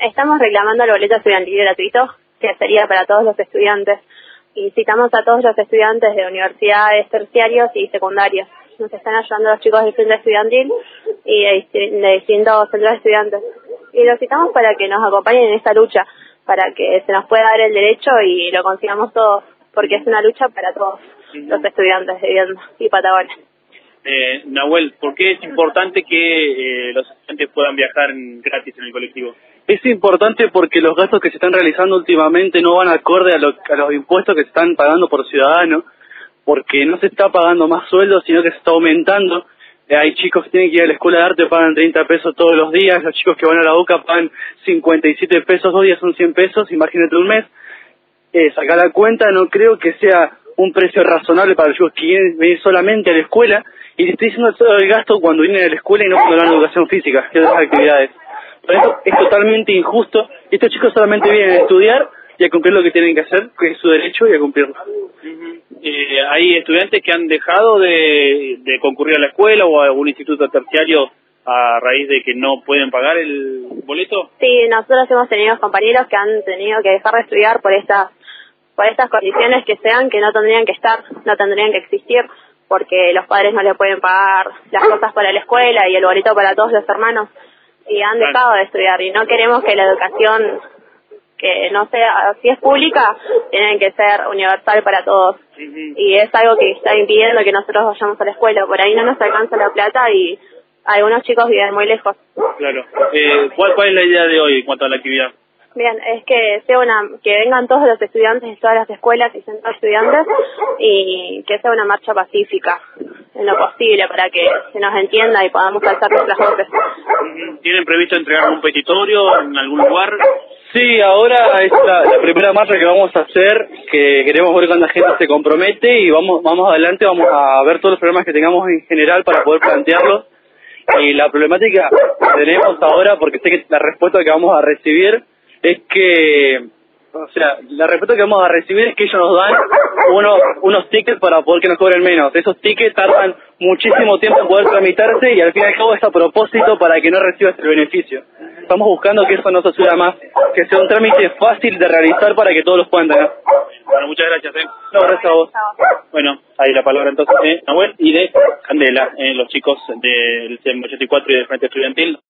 Estamos reclamando el boleto estudiantil gratuito, que sería para todos los estudiantes. Y citamos a todos los estudiantes de universidades, terciarios y secundarios. Nos están ayudando los chicos del centro estudiantil y de distintos centros de estudiantes. Y los citamos para que nos acompañen en esta lucha, para que se nos pueda dar el derecho y lo consigamos todos, porque es una lucha para todos los estudiantes de Viedma y Patagones. Nahuel, ¿por qué es importante que los estudiantes puedan viajar gratis en el colectivo? Es importante porque los gastos que se están realizando últimamente no van acorde a los impuestos que se están pagando por ciudadano, porque no se está pagando más sueldos, sino que se está aumentando. Hay chicos que tienen que ir a la escuela de arte, pagan 30 pesos todos los días, los chicos que van a la UCA pagan 57 pesos, 2 días son 100 pesos, imagínate un mes. Sacar la cuenta, no creo que sea un precio razonable para los chicos que quieren venir solamente a la escuela, y le estoy diciendo todo el gasto cuando vienen a la escuela y no cuando van a educación física y otras actividades. Por eso es totalmente injusto. Estos chicos solamente vienen a estudiar y a cumplir lo que tienen que hacer, que es su derecho, y a cumplirlo. ¿Hay estudiantes que han dejado de concurrir a la escuela o a algún instituto terciario a raíz de que no pueden pagar el boleto? Sí, nosotros hemos tenido compañeros que han tenido que dejar de estudiar por estas condiciones que sean, que no tendrían que estar, no tendrían que existir, porque los padres no le pueden pagar las cosas para la escuela y el boleto para todos los hermanos, y han dejado de estudiar, y no queremos que la educación, que no sea, si es pública, tiene que ser universal para todos, y es algo que está impidiendo que nosotros vayamos a la escuela. Por ahí no nos alcanza la plata y algunos chicos viven muy lejos. Claro. ¿Cuál es la idea de hoy en cuanto a la actividad? Bien, es que que vengan todos los estudiantes de todas las escuelas y centros de estudiantes, y que sea una marcha pacífica en lo posible, para que se nos entienda y podamos alzar nuestras voces. ¿Tienen previsto entregar un petitorio en algún lugar? Sí, ahora es la primera marcha que vamos a hacer, que queremos ver cuánta gente se compromete, y vamos adelante, vamos a ver todos los problemas que tengamos en general para poder plantearlos. Y la problemática que tenemos ahora, porque sé que la respuesta que vamos a recibir es que, la respuesta que vamos a recibir es que ellos nos dan unos tickets para poder que nos cobren menos. Esos tickets tardan muchísimo tiempo en poder tramitarse, y al fin y al cabo es a propósito para que no recibas el beneficio. Estamos buscando que eso no se suba más, que sea un trámite fácil de realizar para que todos los puedan tener. Bueno, muchas gracias. No, gracias a vos. Bueno, ahí la palabra entonces de Nahuel y de Candela, los chicos del CEM 84 y del Frente Estudiantil.